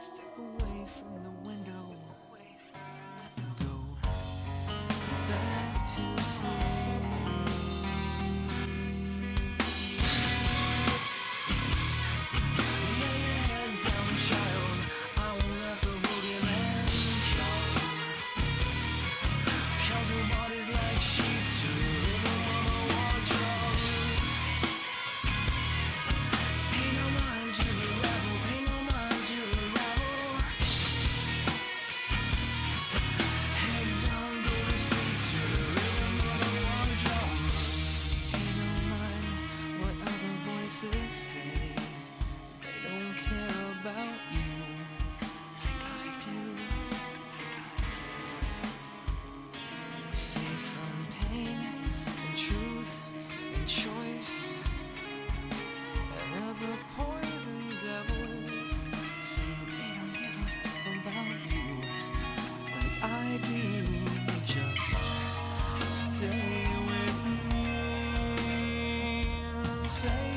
Step away from the window. Go back to sleep. Lay your head down, child. I won't let the boogeyman come. Count your bodies like sheep to the rhythm of a war drums. Pay no mind to the rabble, pay no mind to the rabble. Head down, go to sleep to the rhythm of the war drums. Pay no mind what other voices say. They don't care about you like I do. Safe from pain and truth and choice and other poison devils. See, they don't give a fuck about you like I do. Just stay with me. Say